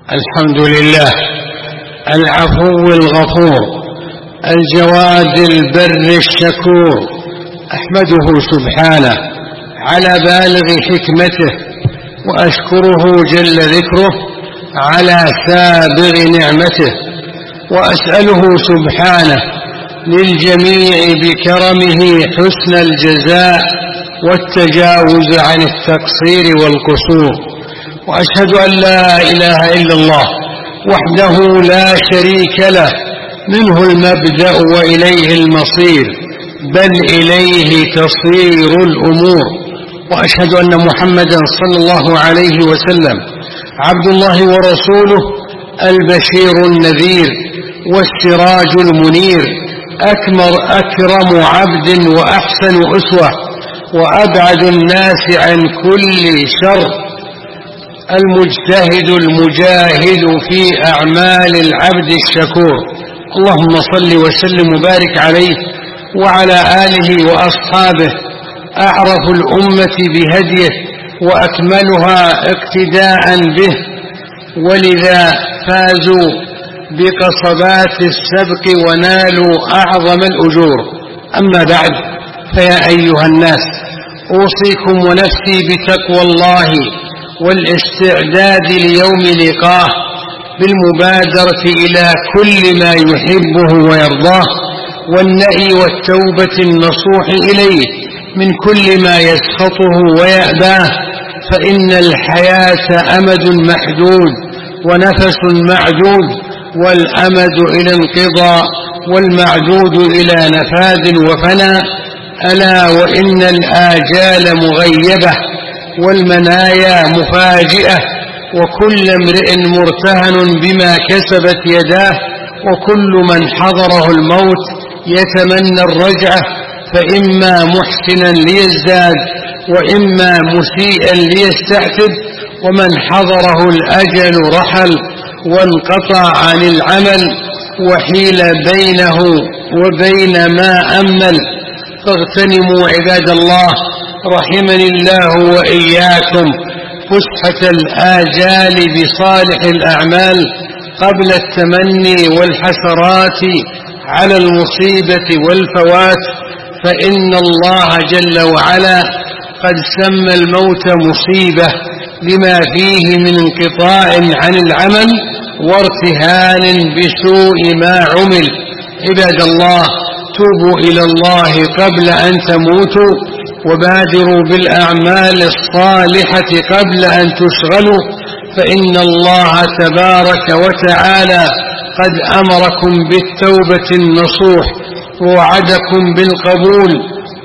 الحمد لله العفو الغفور الجواد البر الشكور، أحمده سبحانه على بالغ حكمته، وأشكره جل ذكره على سابغ نعمته، وأسأله سبحانه للجميع بكرمه حسن الجزاء والتجاوز عن التقصير والقصور. وأشهد أن لا إله إلا الله وحده لا شريك له، منه المبدأ وإليه المصير، بل إليه تصير الأمور. وأشهد أن محمدا صلى الله عليه وسلم عبد الله ورسوله، البشير النذير والسراج المنير، أكرم عبد وأحسن أسوة، وأبعد الناس عن كل شر، المجتهد المجاهد في أعمال العبد الشكور. اللهم صل وسلم وبارك عليه وعلى آله وأصحابه، أعرف الأمة بهديه وأكملها اقتداء به، ولذا فازوا بقصبات السبق ونالوا أعظم الأجور. أما بعد، فيا أيها الناس، أوصيكم ونفسي بتقوى الله والاستعداد ليوم لقاه، بالمبادرة إلى كل ما يحبه ويرضاه، والنهي والتوبة النصوح إليه من كل ما يسخطه ويأباه، فإن الحياة أمد محدود ونفس معدود، والأمد إلى انقضاء والمعدود إلى نفاذ وفناء. ألا وإن الآجال مغيبة والمنايا مفاجئة، وكل امرئ مرتهن بما كسبت يداه، وكل من حضره الموت يتمنى الرجعة، فإما محسنا ليزداد وإما مسيئا ليستعتب، ومن حضره الأجل رحل وانقطع عن العمل، وحيل بينه وبين ما أمل. فاغتنموا عباد الله رحمني الله وإياكم فسحة الآجال بصالح الأعمال قبل التمني والحسرات على المصيبة والفوات، فإن الله جل وعلا قد سمى الموت مصيبة لما فيه من انقطاع عن العمل وارتهان بسوء ما عمل. عباد الله، توبوا إلى الله قبل أن تموتوا، وبادروا بالأعمال الصالحة قبل أن تشغلوا، فإن الله تبارك وتعالى قد أمركم بالتوبة النصوح، ووعدكم بالقبول،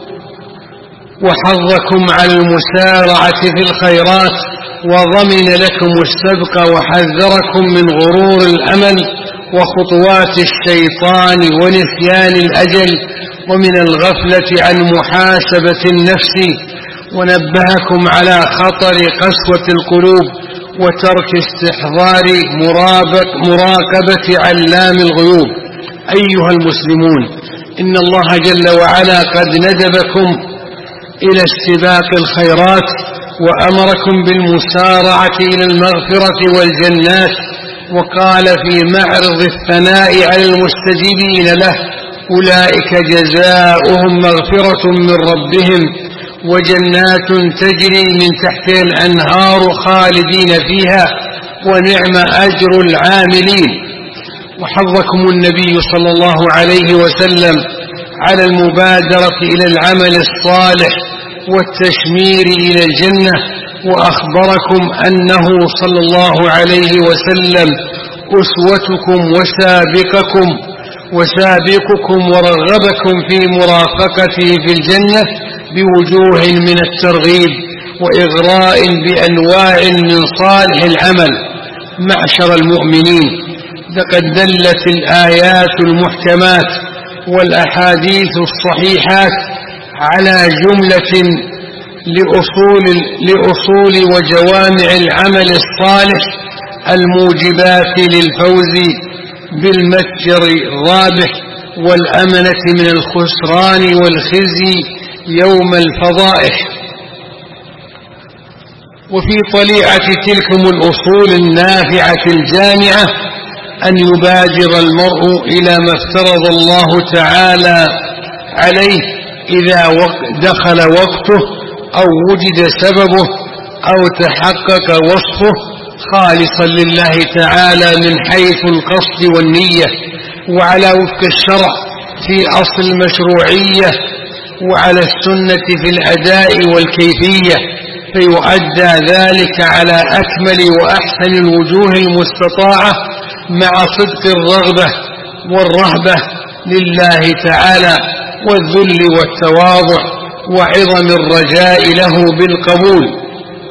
وحظكم على المسارعة في الخيرات، وضمن لكم السبق، وحذركم من غرور الأمل وخطوات الشيطان ونسيان الأجل، ومن الغفلة عن محاسبة النفس، ونبهكم على خطر قسوة القلوب وترك استحضار مراقبة علام الغيوب. أيها المسلمون، إن الله جل وعلا قد ندبكم إلى استباق الخيرات، وأمركم بالمسارعة إلى المغفرة والجنات، وقال في معرض الثناء على المستجيبين له: أولئك جزاؤهم مغفرة من ربهم وجنات تجري من تحتها الأنهار خالدين فيها ونعم أجر العاملين. وحظكم النبي صلى الله عليه وسلم على المبادرة إلى العمل الصالح والتشمير إلى الجنة، وأخبركم أنه صلى الله عليه وسلم أسوتكم وسابقكم ورغبكم في مرافقته في الجنة بوجوه من الترغيب وإغراء بأنواع من صالح العمل. معشر المؤمنين، لقد دلت الآيات المحكمات والأحاديث الصحيحات على جملة لأصول وجوامع العمل الصالح الموجبات للفوز بالمتجر الرابح والأمنة من الخسران والخزي يوم الفضائح. وفي طليعة تلكم الأصول النافعة الجامعة أن يبادر المرء إلى ما افترض الله تعالى عليه إذا دخل وقته أو وجد سببه أو تحقق وصفه خالصا لله تعالى من حيث القصد والنية وعلى وفق الشرع في أصل المشروعية وعلى السنة في الأداء والكيفية، فيؤدى ذلك على أكمل وأحسن الوجوه المستطاعة مع صدق الرغبة والرهبة لله تعالى والذل والتواضع وعظم الرجاء له بالقبول،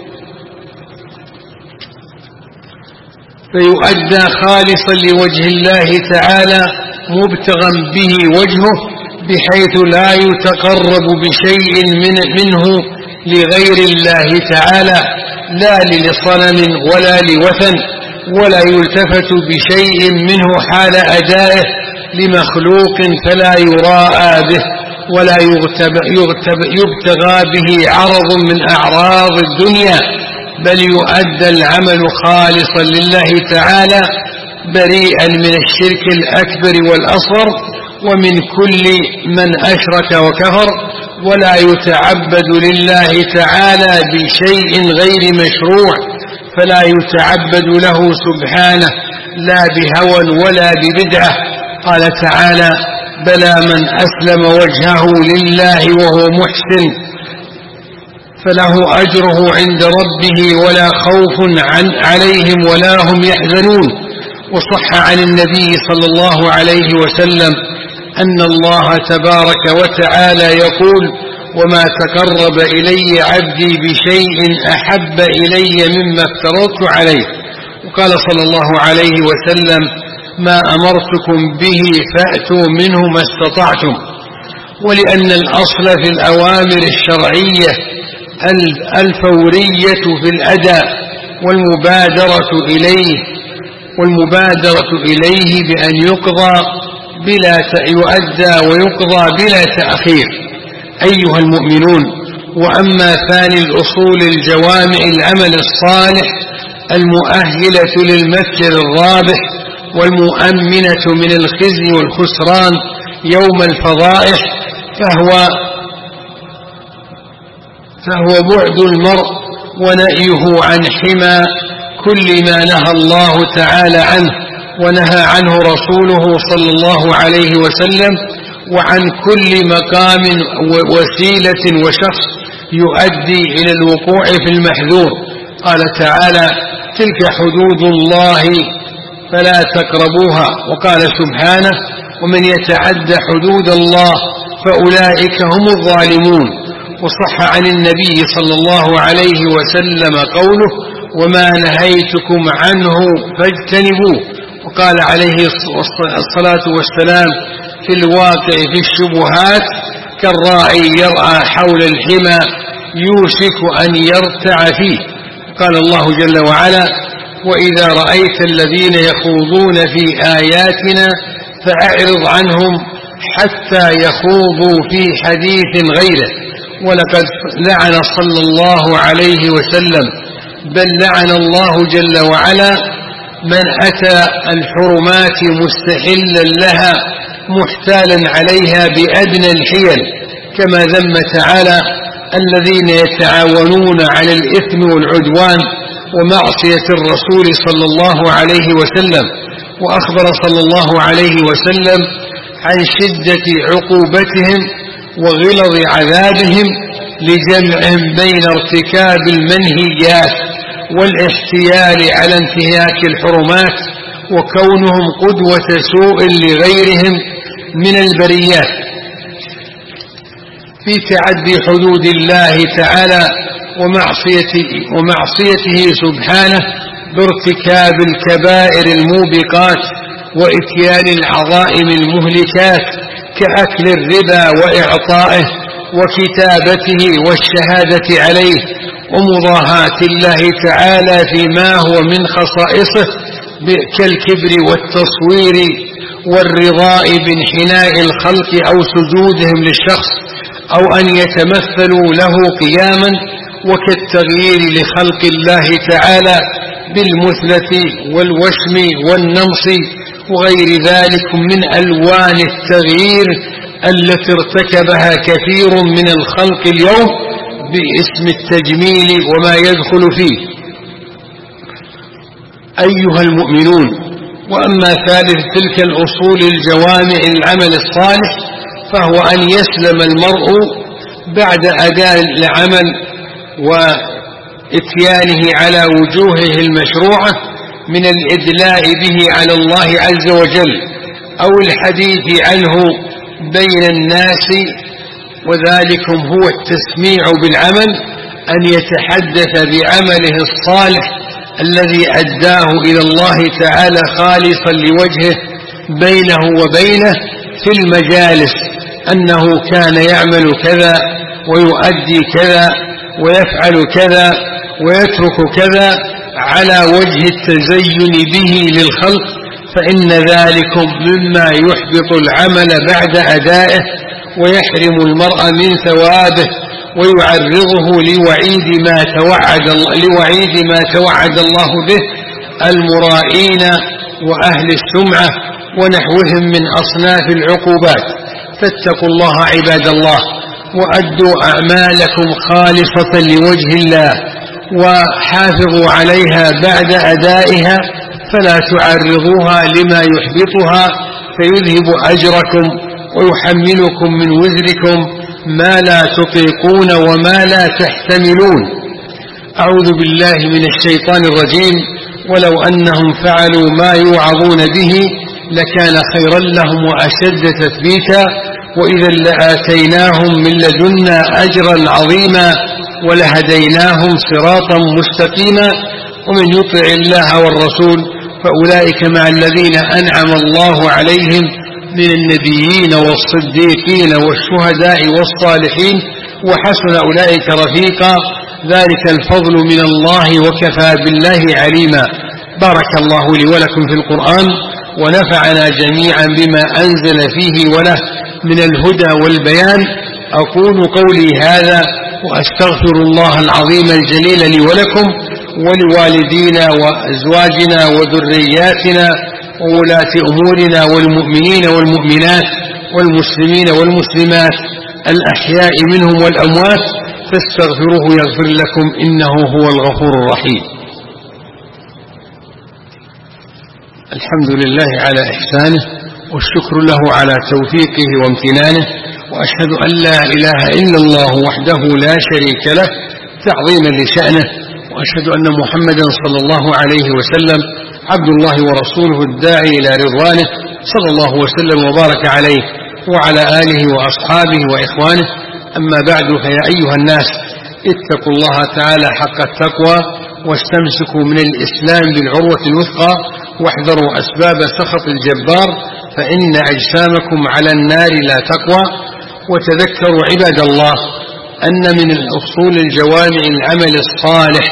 فيؤدى خالصا لوجه الله تعالى مبتغا به وجهه بحيث لا يتقرب بشيء منه لغير الله تعالى لا لصنم ولا لوثن، ولا يلتفت بشيء منه حال أدائه لمخلوق فلا يراءى به ولا يبتغى به عرض من أعراض الدنيا، بل يؤدى العمل خالصا لله تعالى بريئا من الشرك الأكبر والأصغر ومن كل من أشرك وكفر، ولا يتعبد لله تعالى بشيء غير مشروع، فلا يتعبد له سبحانه لا بهوى ولا ببدعة. قال تعالى: بلى من أسلم وجهه لله وهو محسن فله أجره عند ربه ولا خوف عليهم ولا هم يحزنون. وصح عن النبي صلى الله عليه وسلم أن الله تبارك وتعالى يقول: وما تقرب إلي عبدي بشيء أحب إلي مما افترضت عليه. وقال صلى الله عليه وسلم: ما أمرتكم به فأتوا منه ما استطعتم. ولأن الأصل في الأوامر الشرعية الفورية في الأداء والمبادرة إليه بأن يؤدى ويقضى بلا تأخير. أيها المؤمنون، وأما ثاني الأصول الجوامع العمل الصالح المؤهلة للمتجر الرابح والمؤمنة من الخزي والخسران يوم الفضائح، فهو بعد المرء ونأيه عن حمى كل ما نهى الله تعالى عنه ونهى عنه رسوله صلى الله عليه وسلم، وعن كل مقام ووسيلة وشخص يؤدي إلى الوقوع في المحذور. قال تعالى: تلك حدود الله فلا تقربوها. وقال سبحانه: ومن يتعد حدود الله فأولئك هم الظالمون. وصح عن النبي صلى الله عليه وسلم قوله: وما نهيتكم عنه فاجتنبوه. وقال عليه الصلاة والسلام في الواقع في الشبهات: كالراعي يرعى حول الحمى يوشك أن يرتع فيه. قال الله جل وعلا: وإذا رأيت الذين يخوضون في آياتنا فأعرض عنهم حتى يخوضوا في حديث غيره. ولقد لعن صلى الله عليه وسلم، بل لعن الله جل وعلا من أتى الحرمات مستحلا لها محتالا عليها بأدنى الحيل، كما ذم تعالى الذين يتعاونون على الإثم والعدوان ومعصية الرسول صلى الله عليه وسلم. وأخبر صلى الله عليه وسلم عن شدة عقوبتهم وغلظ عذابهم لجمعهم بين ارتكاب المنهيات والاحتيال على انتهاك الحرمات وكونهم قدوة سوء لغيرهم من البريات في تعدي حدود الله تعالى ومعصيته سبحانه بارتكاب الكبائر الموبقات وإتيان العظائم المهلكات كأكل الربا وإعطائه وكتابته والشهادة عليه ومضاهاة الله تعالى فيما هو من خصائصه كالكبر والتصوير والرضاء بانحناء الخلق أو سجودهم للشخص أو أن يتمثلوا له قياما وكالتغيير لخلق الله تعالى بالمثلة والوشم والنمص وغير ذلك من ألوان التغيير التي ارتكبها كثير من الخلق اليوم باسم التجميل وما يدخل فيه. أيها المؤمنون، وأما ثالث تلك الأصول الجوامع العمل الصالح فهو أن يسلم المرء بعد أداء العمل وإتيانه على وجوهه المشروعة من الإدلاء به على الله عز وجل أو الحديث عنه بين الناس، وذلكم هو التسميع بالعمل، أن يتحدث بعمله الصالح الذي أداه إلى الله تعالى خالصا لوجهه بينه وبينه في المجالس، أنه كان يعمل كذا ويؤدي كذا ويفعل كذا ويترك كذا على وجه التزين به للخلق، فإن ذلكم مما يحبط العمل بعد أدائه ويحرم المرء من ثوابه ويعرضه لوعيد ما توعد الله به المرائين وأهل السمعة ونحوهم من أصناف العقوبات. فاتقوا الله عباد الله، وأدوا أعمالكم خالصة لوجه الله، وحافظوا عليها بعد أدائها، فلا تعرضوها لما يحبطها فيذهب أجركم ويحملكم من وزركم ما لا تطيقون وما لا تحتملون. أعوذ بالله من الشيطان الرجيم. ولو أنهم فعلوا ما يوعظون به لكان خيرا لهم وأشد تثبيتا وإذا لآتيناهم من لدنا أجرا عظيما ولهديناهم صراطا مستقيما ومن يطع الله والرسول فأولئك مع الذين أنعم الله عليهم من النبيين والصديقين والشهداء والصالحين وحسن أولئك رفيقا ذلك الفضل من الله وكفى بالله عليما. بارك الله لي ولكم في القرآن ونفعنا جميعا بما أنزل فيه وله من الهدى والبيان. أقول قولي هذا وأستغفر الله العظيم الجليل لي ولكم ولوالدينا وأزواجنا وذرياتنا وولاة أمورنا والمؤمنين والمؤمنات والمسلمين والمسلمات الأحياء منهم والأموات فاستغفروه يغفر لكم إنه هو الغفور الرحيم. الحمد لله على إحسانه والشكر له على توفيقه وامتنانه، وأشهد أن لا إله إلا الله وحده لا شريك له تعظيما لشأنه، وأشهد أن محمدا صلى الله عليه وسلم عبد الله ورسوله الداعي إلى رضوانه صلى الله وسلم وبارك عليه وعلى آله وأصحابه وإخوانه. أما بعد، فيا أيها الناس اتقوا الله تعالى حق التقوى واستمسكوا من الإسلام بالعروة الوثقى واحذروا أسباب سخط الجبار فإن أجسامكم على النار لا تقوى. وتذكروا عباد الله أن من الأصول الجوامع العمل الصالح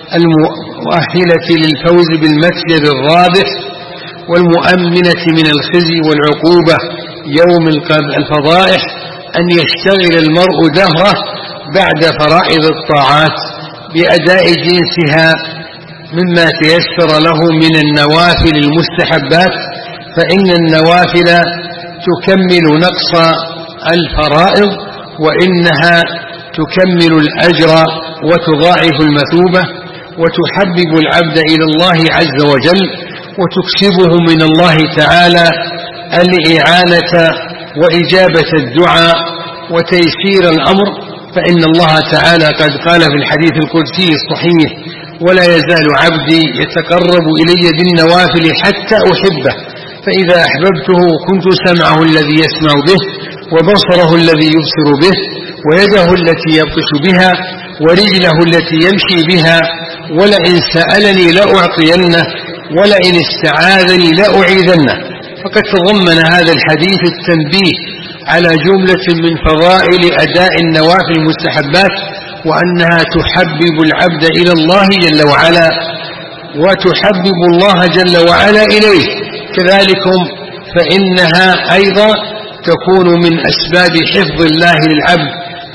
المؤهلة للفوز بالمكسب الرابح والمؤمنة من الخزي والعقوبة يوم الفضائح أن يشتغل المرء دهره بعد فرائض الطاعات بأداء جنسها مما تيسر له من النوافل المستحبات، فإن النوافل تكمل نقص الفرائض وإنها تكمل الأجر وتضاعف المثوبة وتحبب العبد إلى الله عز وجل وتكسبه من الله تعالى الإعانة وإجابة الدعاء وتيسير الأمر، فإن الله تعالى قد قال في الحديث القدسي الصحيح: ولا يزال عبدي يتقرب إلي بالنوافل حتى أحبه، فإذا أحببته كنت سمعه الذي يسمع به وبصره الذي يبصر به ويده التي يبطش بها ورجله التي يمشي بها، ولئن سألني لأعطينه ولئن استعاذني لأعيذنه. فقد تضمن هذا الحديث التنبيه على جملة من فضائل أداء النوافل المستحبات، وأنها تحبب العبد إلى الله جل وعلا وتحبب الله جل وعلا إليه، كذلك فإنها أيضا تكون من أسباب حفظ الله للعبد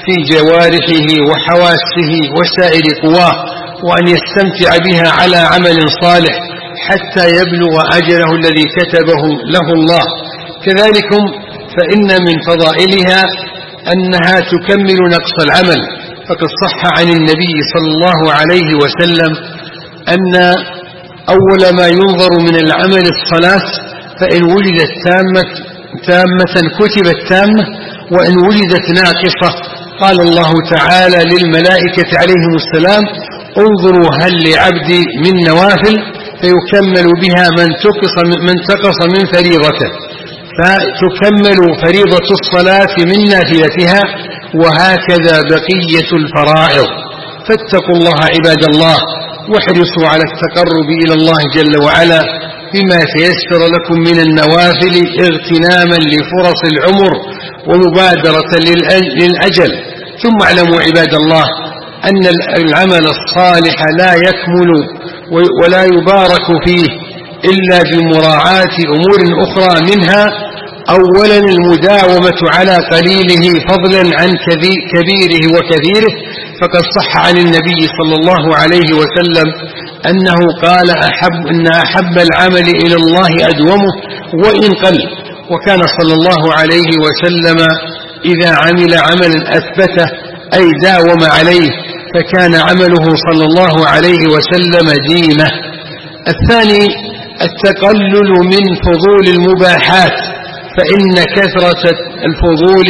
في جوارحه وحواسه وسائر قواه، وأن يستمتع بها على عمل صالح حتى يبلغ أجله الذي كتبه له الله. كذلك فإن من فضائلها أنها تكمل نقص العمل، فقد صح عن النبي صلى الله عليه وسلم أن أول ما ينظر من العمل الصلاة، فإن وجدت تامة كتبت تامة، وإن وجدت ناقصة قال الله تعالى للملائكة عليهم السلام: انظروا هل لعبدي من نوافل، فيكمل بها من تقص من فريضته، فتكمل فريضة الصلاة من نافلتها، وهكذا بقية الفرائض. فاتقوا الله عباد الله، واحرصوا على التقرب إلى الله جل وعلا بما تيسر لكم من النوافل اغتناما لفرص العمر ومبادرة للأجل. ثم اعلموا عباد الله أن العمل الصالح لا يكمل ولا يبارك فيه إلا بمراعاة أمور أخرى، منها أولا المداومة على قليله فضلا عن كبيره وكثيره، فقد صح عن النبي صلى الله عليه وسلم أنه قال: أن أحب العمل إلى الله أدومه وإن قل. وكان صلى الله عليه وسلم إذا عمل عملا أثبته أي داوم عليه، فكان عمله صلى الله عليه وسلم ديمة. الثاني التقلل من فضول المباحات، فإن كثرة الفضول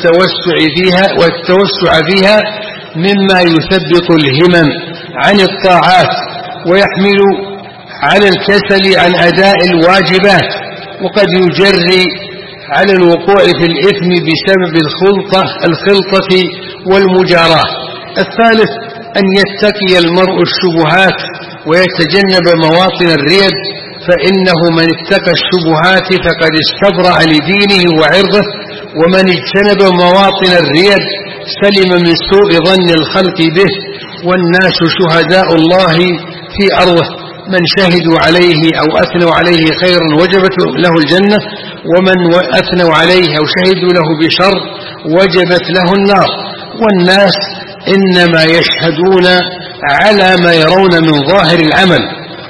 والتوسع فيها مما يثبط الهمم عن الطاعات ويحمل على الكسل عن أداء الواجبات، وقد يجري على الوقوع في الإثم بسبب الخلطة والمجاراة. الثالث أن يتقي المرء الشبهات ويتجنب مواطن الريب، فإنه من اتقى الشبهات فقد استبرأ لدينه وعرضه، ومن اجتنب مواطن الريب سلم من سوء ظن الخلق به. والناس شهداء الله في أرضه، من شهدوا عليه أو أثنوا عليه خيرا وجبت له الجنة، ومن أثنوا عليه أو شهدوا له بشر وجبت له النار. والناس إنما يشهدون على ما يرون من ظاهر العمل.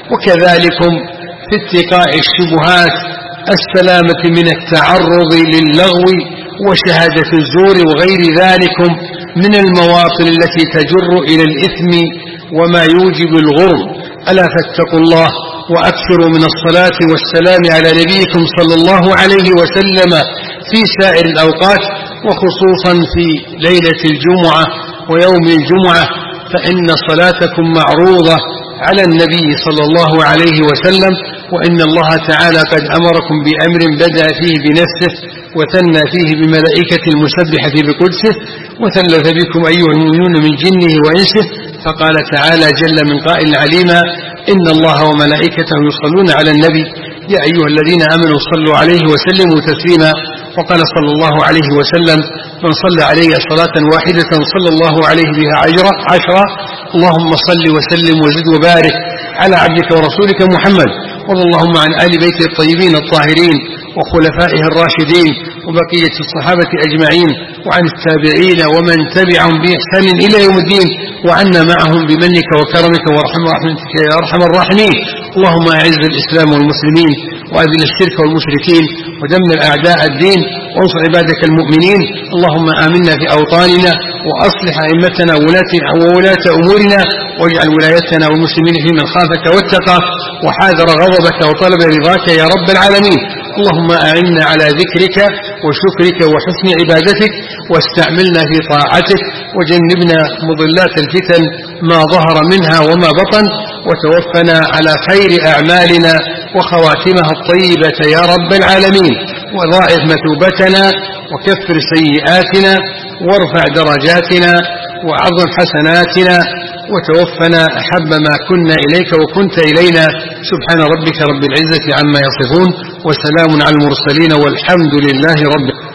وكذلك في اتقاء الشبهات السلامة من التعرض للغو وشهادة الزور وغير ذلك من المواطن التي تجر إلى الإثم وما يوجب الغرم. ألا فاتقوا الله وأكثروا من الصلاة والسلام على نبيكم صلى الله عليه وسلم في سائر الأوقات، وخصوصا في ليلة الجمعة ويوم الجمعة، فإن صلاتكم معروضة على النبي صلى الله عليه وسلم، وإن الله تعالى قد أمركم بأمر بدأ فيه بنفسه وثنى فيه بملائكة المسبحة بقدسه، وثلث بكم أيها المؤمنون من جنه وإنسه، فقال تعالى جل من قائل عليما: إن الله وملائكته يصلون على النبي يا أيها الذين آمنوا صلوا عليه وسلموا تسليما. وقال صلى الله عليه وسلم: من صلى علي صلاة واحدة صلى الله عليه بها عشرة. اللهم صل وسلم وزد وبارك على عبدك ورسولك محمد، وارض اللهم عن آل بيته الطيبين الطاهرين وخلفائه الراشدين وبقية الصحابة أجمعين، وعن التابعين ومن تبعهم بإحسان إلى يوم الدين، وعنا معهم بمنك وكرمك ورحمتك يا أرحم الراحمين. اللهم أعز الإسلام والمسلمين، وأذل الشرك والمشركين، ودمر أعداء الدين، وانصر عبادك المؤمنين. اللهم آمنا في أوطاننا، وأصلح أئمتنا وولاة أمورنا، واجعل ولايتنا والمسلمين في من خافك واتقاك وحاذر غضبك وطلب رضاك يا رب العالمين. اللهم أعنا على ذكرك وشكرك وحسن عبادتك، واستعملنا في طاعتك، وجنبنا مضلات الفتن ما ظهر منها وما بطن، وتوفنا على خير أعمالنا وخواتمها الطيبة يا رب العالمين. وضاعف مثوبتنا وكفر سيئاتنا وارفع درجاتنا وعظم حسناتنا، وتوفنا أحب ما كنا إليك وكنت إلينا. سبحان ربك رب العزة عما يصفون، وسلام على المرسلين، والحمد لله رب العالمين.